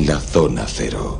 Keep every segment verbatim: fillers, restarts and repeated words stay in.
la zona cero.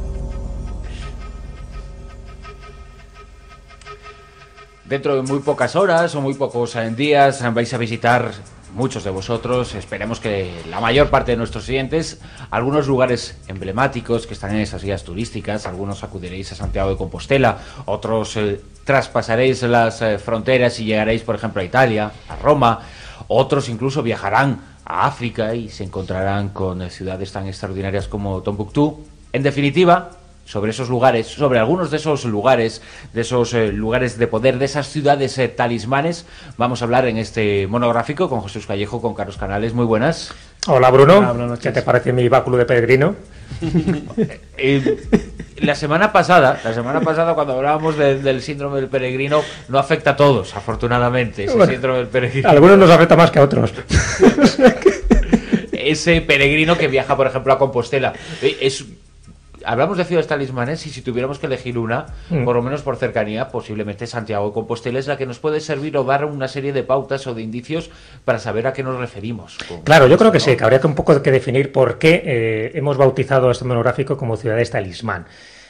Dentro de muy pocas horas o muy pocos días vais a visitar, muchos de vosotros, esperemos que la mayor parte de nuestros oyentes, algunos lugares emblemáticos que están en esas guías turísticas. Algunos acudiréis a Santiago de Compostela, otros eh, traspasaréis las eh, fronteras y llegaréis, por ejemplo, a Italia, a Roma. Otros incluso viajarán a África y se encontrarán con eh, ciudades tan extraordinarias como Tombuctú. En definitiva, sobre esos lugares, sobre algunos de esos lugares, de esos eh, lugares de poder, de esas ciudades eh, talismanes, vamos a hablar en este monográfico con Jesús Callejo, con Carlos Canales. Muy buenas. Hola, Bruno. Hola, buenas noches. ¿Qué te parece mi báculo de peregrino? eh, la semana pasada, la semana pasada cuando hablábamos de, del síndrome del peregrino, no afecta a todos, afortunadamente, ese bueno, síndrome del peregrino. A algunos nos afecta más que a otros. Ese peregrino que viaja, por ejemplo, a Compostela, es... Hablamos de ciudades talismanes y si tuviéramos que elegir una, mm. por lo menos por cercanía, posiblemente Santiago de Compostela es la que nos puede servir o dar una serie de pautas o de indicios para saber a qué nos referimos. Claro, yo creo que ¿no? sí, que habría que un poco que definir por qué eh, hemos bautizado este monográfico como ciudades talismán.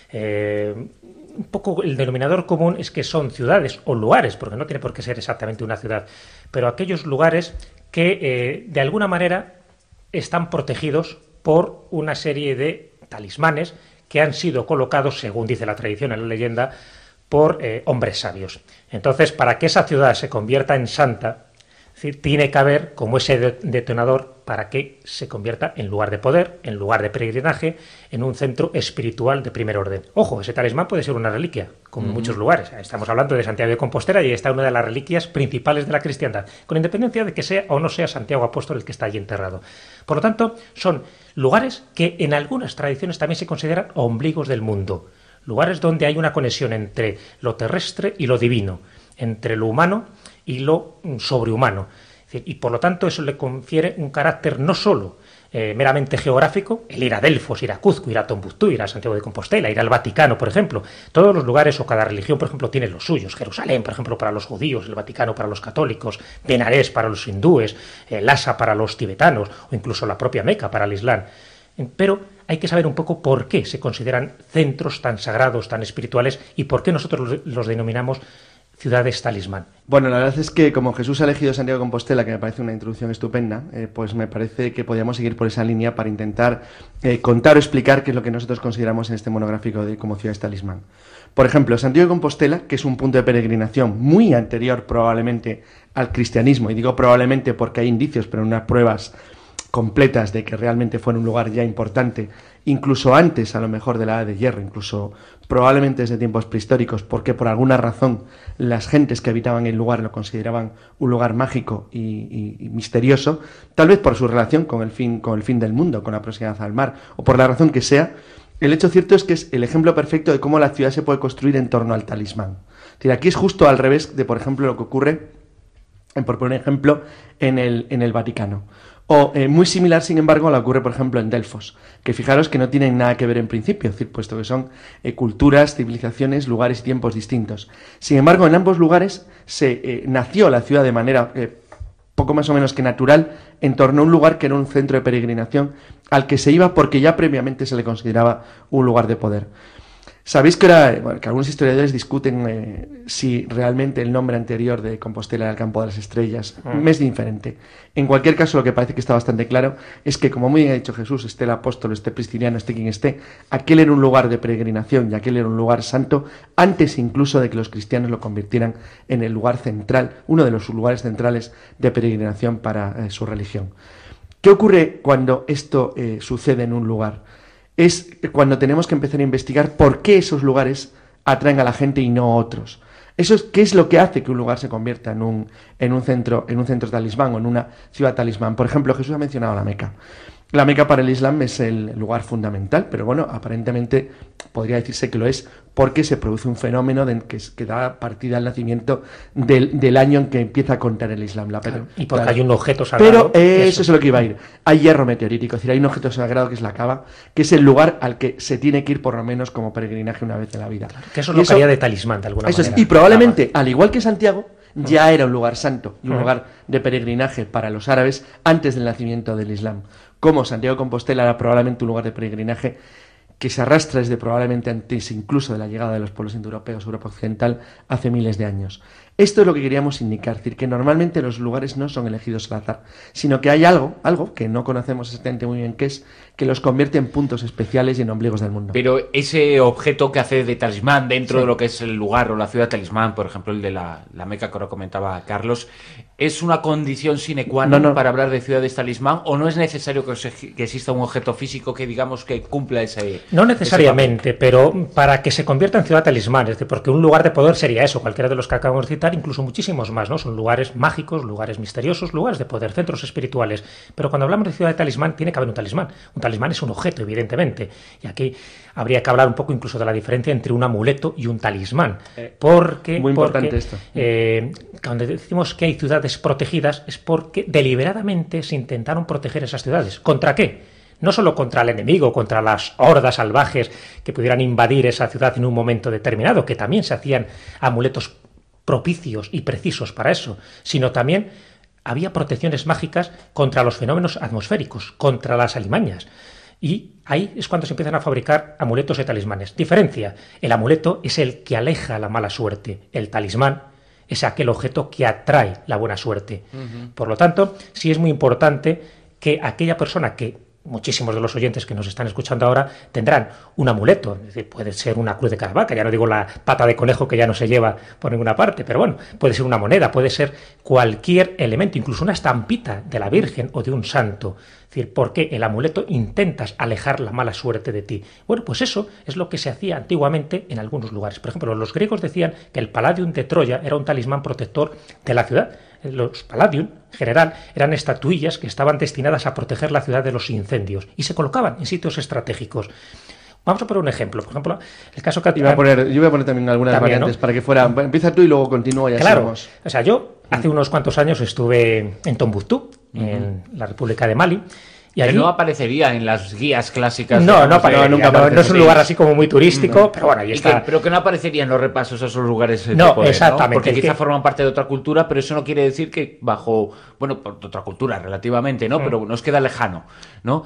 Eh, un poco el denominador común es que son ciudades o lugares, porque no tiene por qué ser exactamente una ciudad, pero aquellos lugares que eh, de alguna manera están protegidos por una serie de talismanes que han sido colocados, según dice la tradición en la leyenda, por eh, hombres sabios. Entonces, para que esa ciudad se convierta en santa, es decir, tiene que haber como ese de detonador para que se convierta en lugar de poder, en lugar de peregrinaje, en un centro espiritual de primer orden. Ojo, ese talismán puede ser una reliquia, como en uh-huh. muchos lugares. Estamos hablando de Santiago de Compostela y está una de las reliquias principales de la cristiandad, con independencia de que sea o no sea Santiago Apóstol el que está allí enterrado. Por lo tanto, son lugares que en algunas tradiciones también se consideran ombligos del mundo, lugares donde hay una conexión entre lo terrestre y lo divino, entre lo humano y lo sobrehumano. Y por lo tanto eso le confiere un carácter no solo eh, meramente geográfico, el ir a Delfos, ir a Cuzco, ir a Tombuctú, ir a Santiago de Compostela, ir al Vaticano, por ejemplo. Todos los lugares o cada religión, por ejemplo, tiene los suyos. Jerusalén, por ejemplo, para los judíos, el Vaticano para los católicos, Benarés para los hindúes, eh, Lhasa para los tibetanos o incluso la propia Meca para el Islam. Pero hay que saber un poco por qué se consideran centros tan sagrados, tan espirituales y por qué nosotros los, los denominamos ciudades talismán. Bueno, la verdad es que como Jesús ha elegido Santiago de Compostela, que me parece una introducción estupenda, eh, pues me parece que podríamos seguir por esa línea para intentar eh, contar o explicar qué es lo que nosotros consideramos en este monográfico de como ciudades talismán. Por ejemplo, Santiago de Compostela, que es un punto de peregrinación muy anterior probablemente al cristianismo, y digo probablemente porque hay indicios, pero no unas pruebas completas de que realmente fue un lugar ya importante, incluso antes a lo mejor de la Edad de Hierro, incluso probablemente desde tiempos prehistóricos, porque por alguna razón las gentes que habitaban el lugar lo consideraban un lugar mágico y, y, y misterioso, tal vez por su relación con el fin, con el fin del mundo, con la proximidad al mar, o por la razón que sea. El hecho cierto es que es el ejemplo perfecto de cómo la ciudad se puede construir en torno al talismán. Es decir, aquí es justo al revés de, por ejemplo, lo que ocurre, en, por poner un ejemplo, en el, en el Vaticano. O eh, muy similar, sin embargo, a lo que ocurre, por ejemplo, en Delfos, que fijaros que no tienen nada que ver en principio, es decir, puesto que son eh, culturas, civilizaciones, lugares y tiempos distintos. Sin embargo, en ambos lugares se eh, nació la ciudad de manera eh, poco más o menos que natural en torno a un lugar que era un centro de peregrinación al que se iba porque ya previamente se le consideraba un lugar de poder. Sabéis que, era, bueno, que algunos historiadores discuten eh, si realmente el nombre anterior de Compostela era el Campo de las Estrellas. Mm. Es diferente. En cualquier caso, lo que parece que está bastante claro es que, como muy bien ha dicho Jesús, esté el apóstol, esté Prisciliano, esté quien esté, aquel era un lugar de peregrinación y aquel era un lugar santo antes incluso de que los cristianos lo convirtieran en el lugar central, uno de los lugares centrales de peregrinación para eh, su religión. ¿Qué ocurre cuando esto eh, sucede en un lugar? Es cuando tenemos que empezar a investigar por qué esos lugares atraen a la gente y no otros. Eso es, ¿qué es lo que hace que un lugar se convierta en un, en un centro, en un centro talismán o en una ciudad talismán? Por ejemplo, Jesús ha mencionado la Meca. La Meca para el Islam es el lugar fundamental, pero bueno, aparentemente podría decirse que lo es porque se produce un fenómeno de, que, que da partida al nacimiento del, del año en que empieza a contar el Islam. La, claro, y porque claro, hay un objeto sagrado. Pero eh, eso es lo que iba a ir. Hay hierro meteorítico, es decir, hay un objeto sagrado que es la Kaaba, que es el lugar al que se tiene que ir por lo menos como peregrinaje una vez en la vida. Claro, que eso es lo que haría de talismán de alguna eso manera. Es, y probablemente, al igual que Santiago, ya era un lugar santo y un uh-huh. lugar de peregrinaje para los árabes antes del nacimiento del Islam. Como Santiago de Compostela era probablemente un lugar de peregrinaje que se arrastra desde probablemente antes incluso de la llegada de los pueblos indoeuropeos, Europa Occidental, hace miles de años. Esto es lo que queríamos indicar, es decir, que normalmente los lugares no son elegidos al azar, sino que hay algo, algo que no conocemos exactamente muy bien qué es, que los convierte en puntos especiales y en ombligos del mundo. Pero ese objeto que hace de talismán dentro sí. de lo que es el lugar o la ciudad talismán, por ejemplo el de la, la Meca que ahora comentaba Carlos, ¿es una condición sine qua non no, no. para hablar de ciudades talismán o no es necesario que, se, que exista un objeto físico que digamos que cumpla ese... No necesariamente, ese pero para que se convierta en ciudad talismán, es decir, porque un lugar de poder sería eso, cualquiera de los que acabamos de citar, incluso muchísimos más, ¿no? Son lugares mágicos, lugares misteriosos, lugares de poder, centros espirituales. Pero cuando hablamos de ciudad de talismán, tiene que haber un talismán. Un talismán es un objeto, evidentemente. Y aquí habría que hablar un poco incluso de la diferencia entre un amuleto y un talismán. Porque, Muy importante porque, esto. Eh, cuando decimos que hay ciudades protegidas, es porque deliberadamente se intentaron proteger esas ciudades. ¿Contra qué? No solo contra el enemigo, contra las hordas salvajes que pudieran invadir esa ciudad en un momento determinado, que también se hacían amuletos propicios y precisos para eso, sino también había protecciones mágicas contra los fenómenos atmosféricos, contra las alimañas. Y ahí es cuando se empiezan a fabricar amuletos y talismanes. Diferencia, el amuleto es el que aleja la mala suerte, el talismán es aquel objeto que atrae la buena suerte. Uh-huh. Por lo tanto, sí es muy importante que aquella persona que muchísimos de los oyentes que nos están escuchando ahora tendrán un amuleto, es decir, puede ser una cruz de Caravaca, ya no digo la pata de conejo que ya no se lleva por ninguna parte, pero bueno, puede ser una moneda, puede ser cualquier elemento, incluso una estampita de la Virgen o de un santo. Es decir, porque el amuleto intentas alejar la mala suerte de ti. Bueno, pues eso es lo que se hacía antiguamente en algunos lugares. Por ejemplo, los griegos decían que el Palladium de Troya era un talismán protector de la ciudad. Los Palladium, en general, eran estatuillas que estaban destinadas a proteger la ciudad de los incendios y se colocaban en sitios estratégicos. Vamos a poner un ejemplo. Por ejemplo, el caso que... Iba a poner, yo voy a poner también algunas también, variantes, ¿no? Para que fuera... Empieza tú y luego continúo y así claro, vamos. O sea, yo hace unos cuantos años estuve en Tombuctú, uh-huh. en la República de Mali. Y allí... no aparecería en las guías clásicas. No, no, aparecería, no, nunca no, no es un lugar así como muy turístico, no. pero bueno, ahí está. Que, pero que no aparecería en los repasos a esos lugares de no, poder, exactamente. ¿no? Porque quizá que... forman parte de otra cultura, pero eso no quiere decir que bajo, bueno, por otra cultura relativamente, ¿no? Mm. Pero nos queda lejano, ¿no?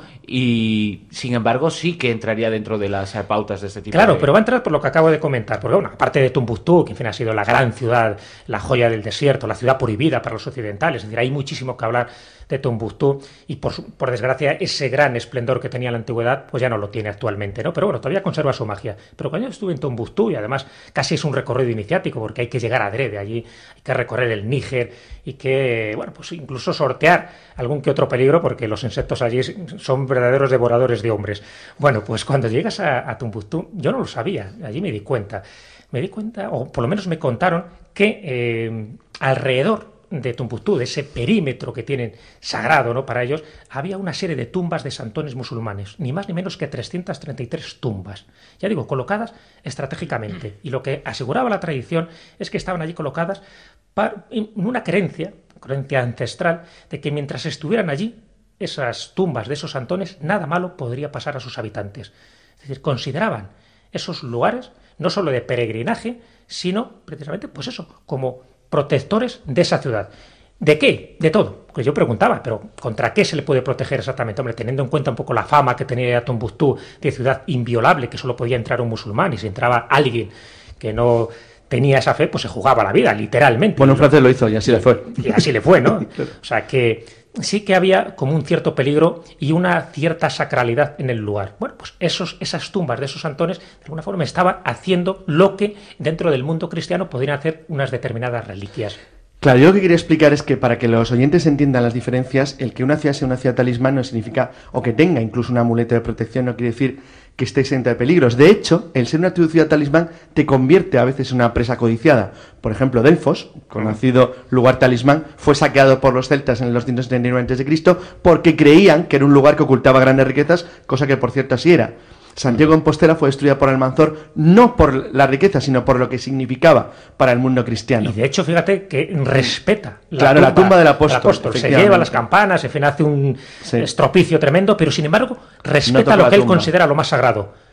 Y sin embargo sí que entraría dentro de las pautas de este tipo. Claro, de... pero va a entrar por lo que acabo de comentar, porque bueno, aparte de Tombuctú, que en fin ha sido la gran ciudad, la joya del desierto, la ciudad prohibida para los occidentales, es decir, hay muchísimo que hablar de Tombuctú y por, por desgracia ese gran esplendor que tenía en la antigüedad pues ya no lo tiene actualmente, ¿no? Pero bueno, todavía conserva su magia. Pero cuando yo estuve en Tombuctú y además casi es un recorrido iniciático porque hay que llegar a Adrede, allí hay que recorrer el Níger y que, bueno, pues incluso sortear algún que otro peligro porque los insectos allí son verdaderos devoradores de hombres. Bueno, pues cuando llegas a, a Tombuctú, yo no lo sabía, allí me di cuenta, me di cuenta, o por lo menos me contaron que eh, alrededor de Tombuctú, de ese perímetro que tienen sagrado, ¿no?, para ellos, había una serie de tumbas de santones musulmanes, ni más ni menos que trescientas treinta y tres tumbas, ya digo, colocadas estratégicamente. Y lo que aseguraba la tradición es que estaban allí colocadas para, en una creencia, creencia ancestral, de que mientras estuvieran allí, esas tumbas de esos santones, nada malo podría pasar a sus habitantes. Es decir, consideraban esos lugares no solo de peregrinaje, sino precisamente, pues eso, como protectores de esa ciudad. ¿De qué? De todo. Pues yo preguntaba, pero ¿contra qué se le puede proteger exactamente? Hombre, teniendo en cuenta un poco la fama que tenía Tombuctú de ciudad inviolable, que solo podía entrar un musulmán, y si entraba alguien que no tenía esa fe, pues se jugaba la vida, literalmente. Bueno, un francés lo hizo y así le fue. Y así le fue, ¿no? O sea que sí que había como un cierto peligro y una cierta sacralidad en el lugar. Bueno, pues esos, esas tumbas de esos santones de alguna forma estaban haciendo lo que dentro del mundo cristiano podrían hacer unas determinadas reliquias. Claro, yo lo que quería explicar es que para que los oyentes entiendan las diferencias, el que una ciudad sea una ciudad talismán no significa, o que tenga incluso un amuleto de protección, no quiere decir que esté exenta de peligros. De hecho, el ser una ciudad talismán te convierte a veces en una presa codiciada. Por ejemplo, Delfos, conocido lugar talismán, fue saqueado por los celtas en los ciento setenta y nueve antes de Cristo porque creían que era un lugar que ocultaba grandes riquezas, cosa que por cierto así era. Santiago de Compostela fue destruida por Almanzor no por la riqueza, sino por lo que significaba para el mundo cristiano. Y de hecho, fíjate que respeta la, claro, tumba, la tumba del apóstol. Del apóstol. Se lleva las campanas, se fin hace un sí. estropicio tremendo, pero sin embargo respeta no lo que él tumba. considera lo más sagrado.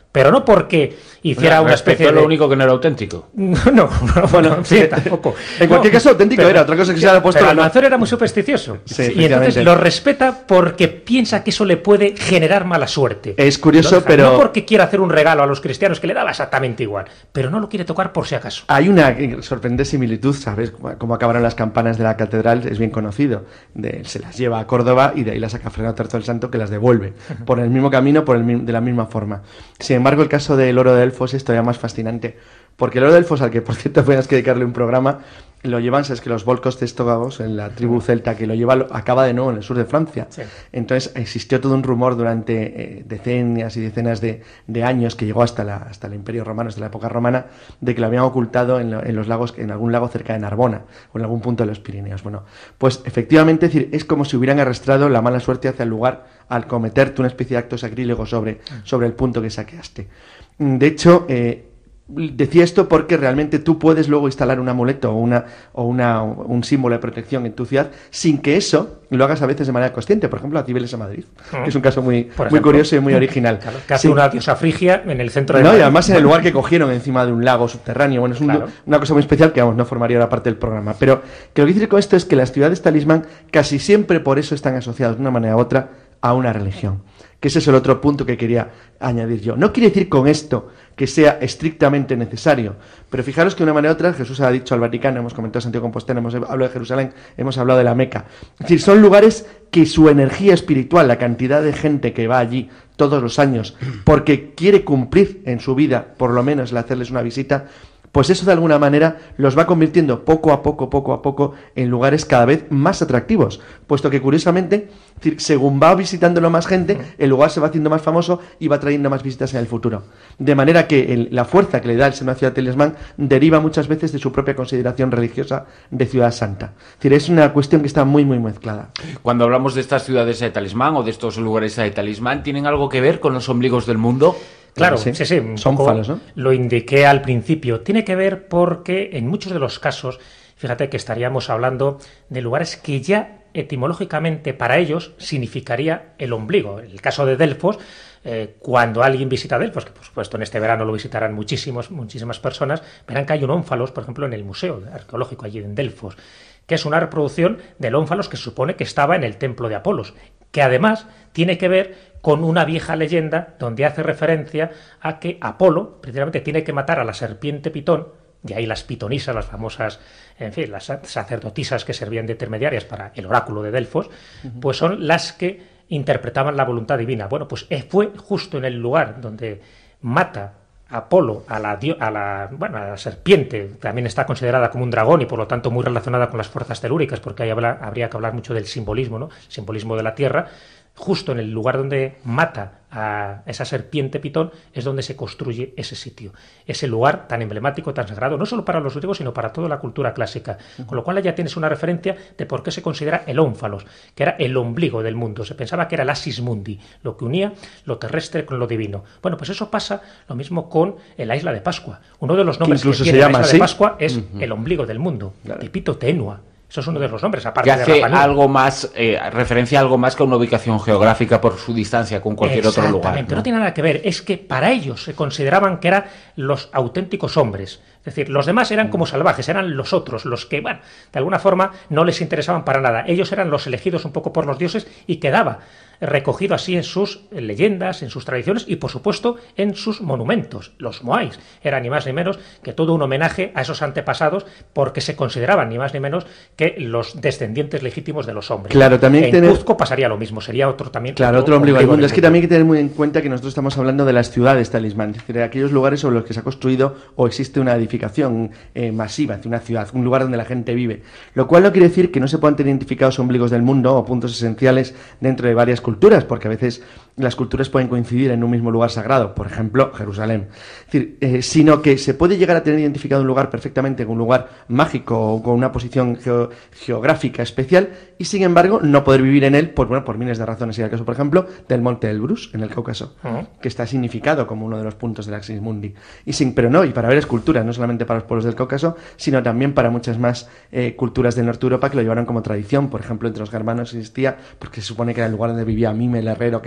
pero no porque hiciera o sea, una especie de... lo único que no era auténtico. No, no, no bueno, sí, tampoco. En cualquier no, caso, auténtico pero, era, otra cosa que se ha puesto... Pero Almanzor era muy supersticioso. Sí, y entonces lo respeta porque piensa que eso le puede generar mala suerte. Es curioso, Entonces, pero... No porque quiera hacer un regalo a los cristianos, que le daba exactamente igual, pero no lo quiere tocar por si acaso. Hay una sorprendente similitud, ¿sabes? Cómo acabaron las campanas de la catedral, es bien conocido. De, se las lleva a Córdoba y de ahí las saca Fernando tercero el Santo, que las devuelve. Por el mismo camino, por el, de la misma forma. Sin embargo, el caso del oro de Delfos es todavía más fascinante, porque el oro de Delfos, al que por cierto tenías que dedicarle un programa, lo llevan, sabes que los volcos testógagos, en la tribu celta que lo lleva, lo, acaba de nuevo en el sur de Francia. Sí. Entonces existió todo un rumor durante eh, decenas y decenas de, de años, que llegó hasta, la, hasta el Imperio Romano, hasta la época romana, de que lo habían ocultado en, lo, en los lagos, en algún lago cerca de Narbona, o en algún punto de los Pirineos. Bueno, pues efectivamente, es decir, es como si hubieran arrastrado la mala suerte hacia el lugar al cometerte una especie de acto sacrílego sobre, sobre el punto que saqueaste. De hecho, eh, decía esto porque realmente tú puedes luego instalar un amuleto o una o una un símbolo de protección en tu ciudad sin que eso lo hagas a veces de manera consciente. Por ejemplo, a Cibeles en Madrid, uh-huh. que es un caso muy, muy curioso y muy original. Claro, casi sí. Una diosa frigia en el centro de No, Madrid. Y además en el lugar que cogieron encima de un lago subterráneo. Bueno, es un, claro. una cosa muy especial que, vamos, no formaría ahora parte del programa. Pero que lo que quiero decir con esto es que las ciudades talismán casi siempre por eso están asociadas de una manera u otra a una religión. Que ese es el otro punto que quería añadir yo. No quiere decir con esto que sea estrictamente necesario, pero fijaros que de una manera u otra Jesús ha dicho al Vaticano, hemos comentado Santiago de Compostela, hemos hablado de Jerusalén, hemos hablado de la Meca. Es decir, son lugares que su energía espiritual, la cantidad de gente que va allí todos los años, porque quiere cumplir en su vida, por lo menos el hacerles una visita, pues eso de alguna manera los va convirtiendo poco a poco, poco a poco, en lugares cada vez más atractivos, puesto que curiosamente, es decir, según va visitándolo más gente, el lugar se va haciendo más famoso y va trayendo más visitas en el futuro. De manera que el, la fuerza que le da el ser una ciudad talismán deriva muchas veces de su propia consideración religiosa de ciudad santa. Es decir, es una cuestión que está muy, muy mezclada. Cuando hablamos de estas ciudades de talismán o de estos lugares de talismán, ¿tienen algo que ver con los ombligos del mundo? Claro, sí, sí, sí son falos, ¿no? Lo indiqué al principio. Tiene que ver porque en muchos de los casos, fíjate que estaríamos hablando de lugares que ya etimológicamente para ellos significaría el ombligo. En el caso de Delfos, eh, cuando alguien visita Delfos, que por supuesto en este verano lo visitarán muchísimos, muchísimas personas, verán que hay un ónfalos, por ejemplo, en el Museo Arqueológico allí en Delfos, que es una reproducción del ónfalos que se supone que estaba en el templo de Apolos, que además tiene que ver con una vieja leyenda donde hace referencia a que Apolo precisamente tiene que matar a la serpiente Pitón, de ahí las pitonisas, las famosas, en fin, las sacerdotisas que servían de intermediarias para el oráculo de Delfos, uh-huh. pues son las que interpretaban la voluntad divina. Bueno, pues fue justo en el lugar donde mata Apolo a la, a la bueno a la serpiente, también está considerada como un dragón y por lo tanto muy relacionada con las fuerzas telúricas, porque ahí habla, habría que hablar mucho del simbolismo, ¿no? El simbolismo de la tierra. Justo en el lugar donde mata a esa serpiente Pitón es donde se construye ese sitio, ese lugar tan emblemático, tan sagrado, no solo para los griegos, sino para toda la cultura clásica. Con lo cual ya tienes una referencia de por qué se considera el ónfalos, que era el ombligo del mundo. Se pensaba que era el asis mundi, lo que unía lo terrestre con lo divino. Bueno, pues eso pasa lo mismo con la isla de Pascua. Uno de los nombres que, que tiene la isla así de Pascua es uh-huh. el ombligo del mundo, claro. Tipito Tenua. Eso es uno de los nombres, aparte que hace de Rapanui. algo más, eh, referencia a algo más que a una ubicación geográfica por su distancia con cualquier otro lugar, ¿no? No tiene nada que ver, es que para ellos se consideraban que eran los auténticos hombres. Es decir, los demás eran como salvajes, eran los otros, los que, bueno, de alguna forma no les interesaban para nada. Ellos eran los elegidos un poco por los dioses y quedaba recogido así en sus leyendas, en sus tradiciones y, por supuesto, en sus monumentos. Los moais eran ni más ni menos que todo un homenaje a esos antepasados porque se consideraban ni más ni menos que los descendientes legítimos de los hombres. Claro, también en tener... Cuzco pasaría lo mismo, sería otro también. Claro, otro ombligo del mundo. Es que también hay que tener muy en cuenta que nosotros estamos hablando de las ciudades talismán, es decir, de aquellos lugares sobre los que se ha construido o existe una edificación eh, masiva de una ciudad, un lugar donde la gente vive. Lo cual no quiere decir que no se puedan tener identificados ombligos del mundo o puntos esenciales dentro de varias culturas, porque a veces las culturas pueden coincidir en un mismo lugar sagrado, por ejemplo, Jerusalén. Es decir, eh, sino que se puede llegar a tener identificado un lugar perfectamente con un lugar mágico o con una posición geo geográfica especial y, sin embargo, no poder vivir en él por, bueno, por miles de razones. Y el caso, por ejemplo, del Monte Elbrus, en el Cáucaso, uh-huh. que está significado como uno de los puntos del Axis Mundi. Y sin, pero no, y para ver esculturas, no solamente para los pueblos del Cáucaso, sino también para muchas más eh, culturas del norte de Europa que lo llevaron como tradición. Por ejemplo, entre los germanos existía, porque se supone que era el lugar donde vivía Mime el herrero que fabrica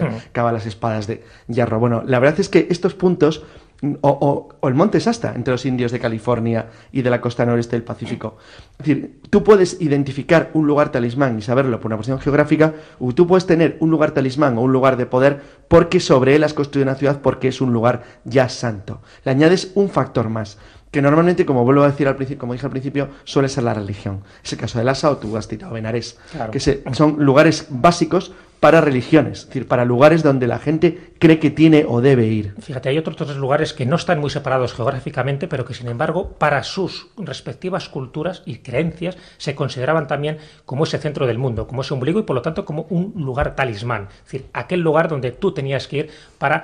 uh-huh. cava las espadas de hierro. Bueno, la verdad es que estos puntos... O, o, o el monte Shasta, entre los indios de California y de la costa noreste del Pacífico. Es decir, tú puedes identificar un lugar talismán y saberlo por una posición geográfica, o tú puedes tener un lugar talismán o un lugar de poder porque sobre él has construido una ciudad, porque es un lugar ya santo. Le añades un factor más, que normalmente, como vuelvo a decir al principio, como dije al principio, suele ser la religión. Es el caso de Lhasa o tú has citado Benarés, claro. que se, son lugares básicos para religiones, es decir, para lugares donde la gente cree que tiene o debe ir. Fíjate, hay otros tres lugares que no están muy separados geográficamente, pero que sin embargo, para sus respectivas culturas y creencias, se consideraban también como ese centro del mundo, como ese ombligo y por lo tanto como un lugar talismán, es decir, aquel lugar donde tú tenías que ir para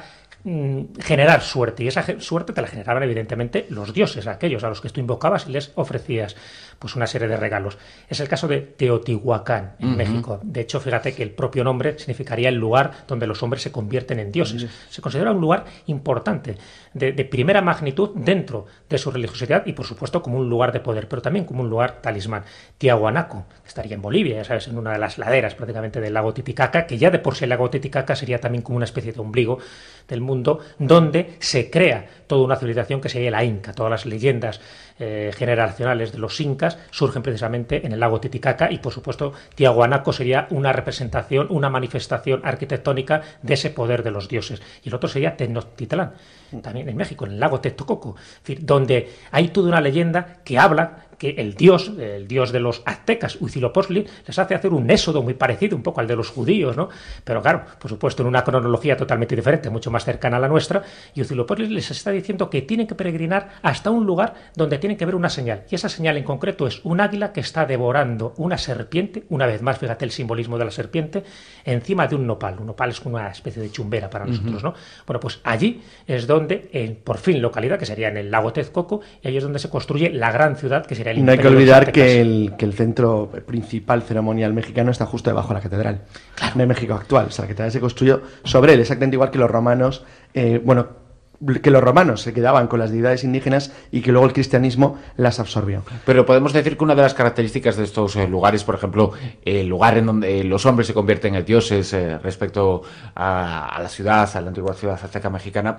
generar suerte, y esa suerte te la generaban evidentemente los dioses, aquellos a los que tú invocabas y les ofrecías pues una serie de regalos. Es el caso de Teotihuacán en uh-huh. México. De hecho, fíjate que el propio nombre significaría el lugar donde los hombres se convierten en dioses. Uh-huh. Se considera un lugar importante, de, de primera magnitud dentro de su religiosidad y por supuesto como un lugar de poder, pero también como un lugar talismán. Tiahuanaco, que estaría en Bolivia, ya sabes, en una de las laderas prácticamente del lago Titicaca, que ya de por sí el lago Titicaca sería también como una especie de ombligo del mundo, donde se crea toda una civilización que sería la Inca. Todas las leyendas eh, generacionales de los incas surgen precisamente en el lago Titicaca y por supuesto Tiahuanaco sería una representación, una manifestación arquitectónica de ese poder de los dioses. Y el otro sería Tenochtitlán, también en México, en el lago Texcoco, es decir, donde hay toda una leyenda que habla que el dios, el dios de los aztecas, Huitzilopochtli, les hace hacer un éxodo muy parecido un poco al de los judíos, ¿no? Pero claro, por supuesto, en una cronología totalmente diferente, mucho más cercana a la nuestra, y Huitzilopochtli les está diciendo que tienen que peregrinar hasta un lugar donde tienen que ver una señal, y esa señal en concreto es un águila que está devorando una serpiente, una vez más, fíjate el simbolismo de la serpiente, encima de un nopal. Un nopal es una especie de chumbera para nosotros, ¿no? Bueno, pues allí es donde, en, por fin, localidad, que sería en el lago Texcoco, y ahí es donde se construye la gran ciudad que sería el No hay que olvidar que el, que el centro principal ceremonial mexicano está justo debajo de la catedral, claro. de México actual. O sea, la catedral se construyó sobre él, exactamente igual que los romanos, eh, bueno, que los romanos se quedaban con las deidades indígenas y que luego el cristianismo las absorbió. Pero podemos decir que una de las características de estos eh, lugares, por ejemplo, el lugar en donde los hombres se convierten en dioses eh, respecto a, a la ciudad, a la antigua ciudad azteca mexicana,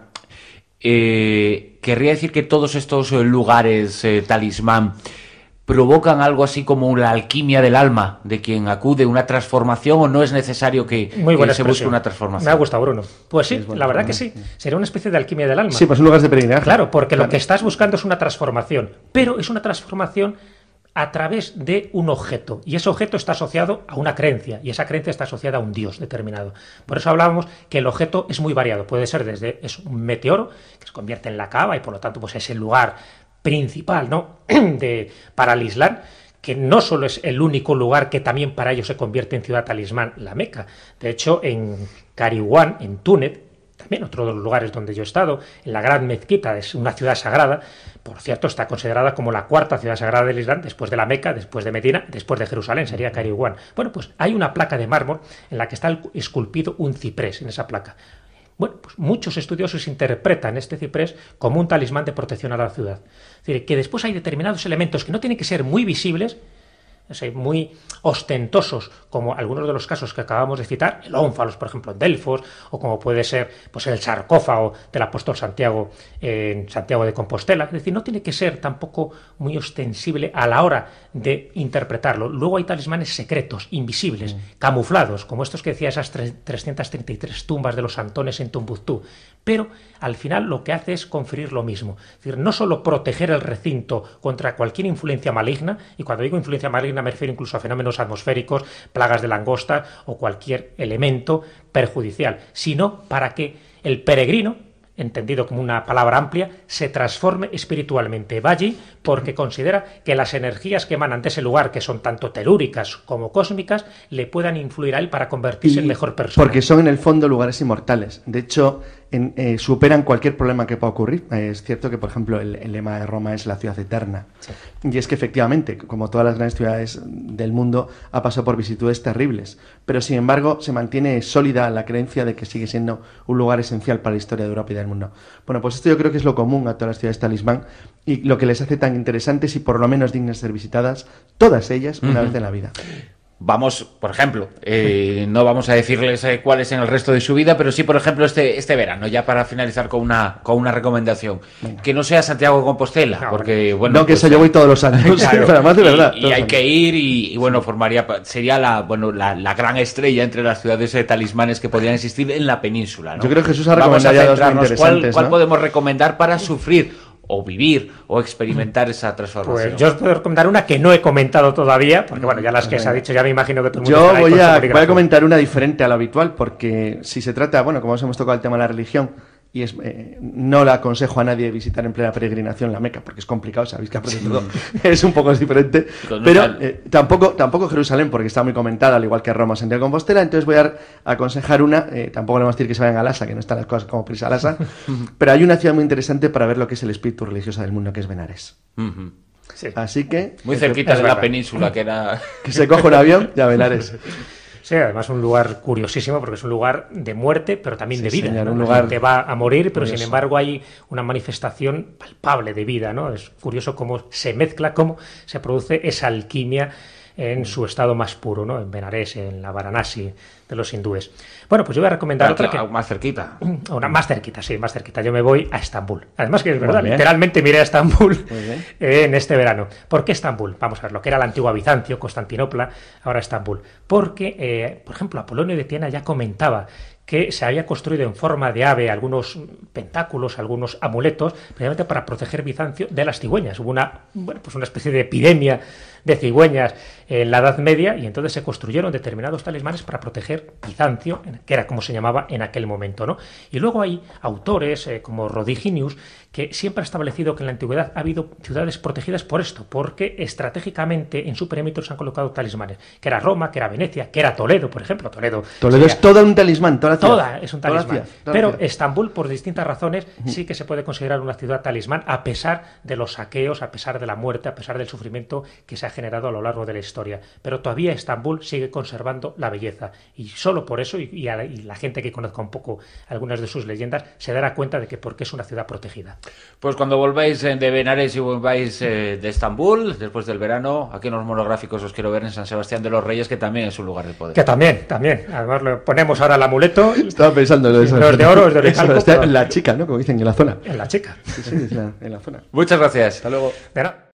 eh, querría decir que todos estos eh, lugares eh, talismán provocan algo así como la alquimia del alma de quien acude, una transformación, o no es necesario que, que se busque una transformación. Me ha gustado, Bruno. Pues sí, sí la verdad que sí. Sería una especie de alquimia del alma. Sí, pues un lugar de peregrinaje. Claro, porque claro. lo que estás buscando es una transformación, pero es una transformación a través de un objeto, y ese objeto está asociado a una creencia, y esa creencia está asociada a un dios determinado. Por eso hablábamos que el objeto es muy variado, puede ser desde es un meteoro, que se convierte en la cava, y por lo tanto pues es el lugar principal, ¿no? de, para el Islam, que no solo es el único lugar que también para ellos se convierte en ciudad talismán, la Meca. De hecho, en Carihuán, en Túnez, también otro de los lugares donde yo he estado, en la Gran Mezquita, es una ciudad sagrada, por cierto, está considerada como la cuarta ciudad sagrada del Islam, después de la Meca, después de Medina, después de Jerusalén, sería Carihuán. Bueno, pues hay una placa de mármol en la que está esculpido un ciprés en esa placa. Bueno, pues muchos estudiosos interpretan este ciprés como un talismán de protección a la ciudad. Es decir, que después hay determinados elementos que no tienen que ser muy visibles, o sea, muy ostentosos, como algunos de los casos que acabamos de citar, el ónfalos, por ejemplo, en Delfos, o como puede ser pues el sarcófago del apóstol Santiago en Santiago de Compostela. Es decir, no tiene que ser tampoco muy ostensible a la hora de interpretarlo. Luego hay talismanes secretos, invisibles, mm. camuflados, como estos que decía, esas trescientas treinta y tres tumbas de los Antones en Tombuctú. Pero al final lo que hace es conferir lo mismo. Es decir, no solo proteger el recinto contra cualquier influencia maligna, y cuando digo influencia maligna me refiero incluso a fenómenos atmosféricos, plagas de langosta o cualquier elemento perjudicial, sino para que el peregrino, entendido como una palabra amplia, se transforme espiritualmente. Va allí porque considera que las energías que emanan de ese lugar, que son tanto telúricas como cósmicas, le puedan influir a él para convertirse y en mejor persona. Porque son en el fondo lugares inmortales. De hecho, en, eh, superan cualquier problema que pueda ocurrir. Eh, es cierto que, por ejemplo, el, el lema de Roma es la ciudad eterna. Sí. Y es que efectivamente, como todas las grandes ciudades del mundo, ha pasado por vicisitudes terribles. Pero sin embargo, se mantiene sólida la creencia de que sigue siendo un lugar esencial para la historia de Europa y del mundo. Bueno, pues esto yo creo que es lo común a todas las ciudades talismán y lo que les hace tan interesantes y por lo menos dignas de ser visitadas, todas ellas, una uh-huh. vez en la vida. vamos, por ejemplo, eh, no vamos a decirles eh, cuáles en el resto de su vida, pero sí, por ejemplo, este este verano, ya para finalizar con una con una recomendación, venga, que no sea Santiago de Compostela, no, porque bueno, no, que pues, eso yo voy todos los años, claro, pero además de verdad, y, y hay que ir y, y bueno, formaría sería la bueno la, la gran estrella entre las ciudades de talismanes que podrían existir en la península, ¿no? Yo creo que Jesús ha recomendado ya dos muy interesantes, ¿cuál, ¿cuál ¿no? podemos recomendar para sufrir o vivir o experimentar esa transformación? Pues yo os puedo recomendar una que no he comentado todavía, porque bueno, ya las que se ha dicho ya me imagino que todo el mundo yo voy a, voy a comentar una diferente a lo habitual, porque si se trata, bueno, como os hemos tocado el tema de la religión, y es, eh, no le aconsejo a nadie visitar en plena peregrinación la Meca, porque es complicado, sabéis que aparte de todo es un poco diferente, pero eh, tampoco, tampoco Jerusalén, porque está muy comentada, al igual que Roma, Santiago de Compostela. Entonces voy a aconsejar una, eh, tampoco le vamos a decir que se vayan a Lhasa, que no están las cosas como prisa a Lhasa, pero hay una ciudad muy interesante para ver lo que es el espíritu religioso del mundo, que es Benares. Uh-huh. Sí. Así que... Muy cerquita de verdad. La península, que era... que se coja un avión y a Benares. Sí, además un lugar curiosísimo porque es un lugar de muerte, pero también sí, de vida. Señor, ¿no? Un lugar... te va a morir, pero curioso. Sin embargo hay una manifestación palpable de vida, ¿no? Es curioso cómo se mezcla, cómo se produce esa alquimia en su estado más puro, ¿no? En Benares, en la Varanasi de los hindúes. Bueno, pues yo voy a recomendar Pero, otra que... Más cerquita. Una más cerquita, sí, más cerquita. Yo me voy a Estambul. Además que es verdad, literalmente miré a Estambul eh, en este verano. ¿Por qué Estambul? Vamos a ver, lo que era la antigua Bizancio, Constantinopla, ahora Estambul. Porque, eh, por ejemplo, Apolonio de Tiana ya comentaba que se había construido en forma de ave algunos pentáculos, algunos amuletos, precisamente para proteger Bizancio de las cigüeñas. Hubo una, bueno, pues una especie de epidemia de cigüeñas en la Edad Media y entonces se construyeron determinados talismanes para proteger Bizancio, que era como se llamaba en aquel momento, ¿no? Y luego hay autores eh, como Rodiginius que siempre ha establecido que en la antigüedad ha habido ciudades protegidas por esto, porque estratégicamente en su perímetro se han colocado talismanes, que era Roma, que era Venecia, que era Toledo, por ejemplo. Toledo, Toledo sería, es todo un talismán, toda la ciudad. Toda es un talismán. Toda la ciudad, toda Pero la ciudad. Estambul, por distintas razones, sí que se puede considerar una ciudad talismán, a pesar de los saqueos, a pesar de la muerte, a pesar del sufrimiento que se ha generado a lo largo de la historia. Pero todavía Estambul sigue conservando la belleza. Y solo por eso, y, y, a, y la gente que conozca un poco algunas de sus leyendas, se dará cuenta de que porque es una ciudad protegida. Pues cuando volváis de Benares y volváis eh, de Estambul, después del verano, aquí en los monográficos os quiero ver en San Sebastián de los Reyes, que también es un lugar de poder. Que también, también. Además, le ponemos ahora el amuleto. Estaba pensando en eso. No es de oro, es de oricalco. Está en la chica, ¿no? Como dicen, en la zona. En la chica. Sí, sí, en la, en la zona. Muchas gracias. Hasta luego. De nada.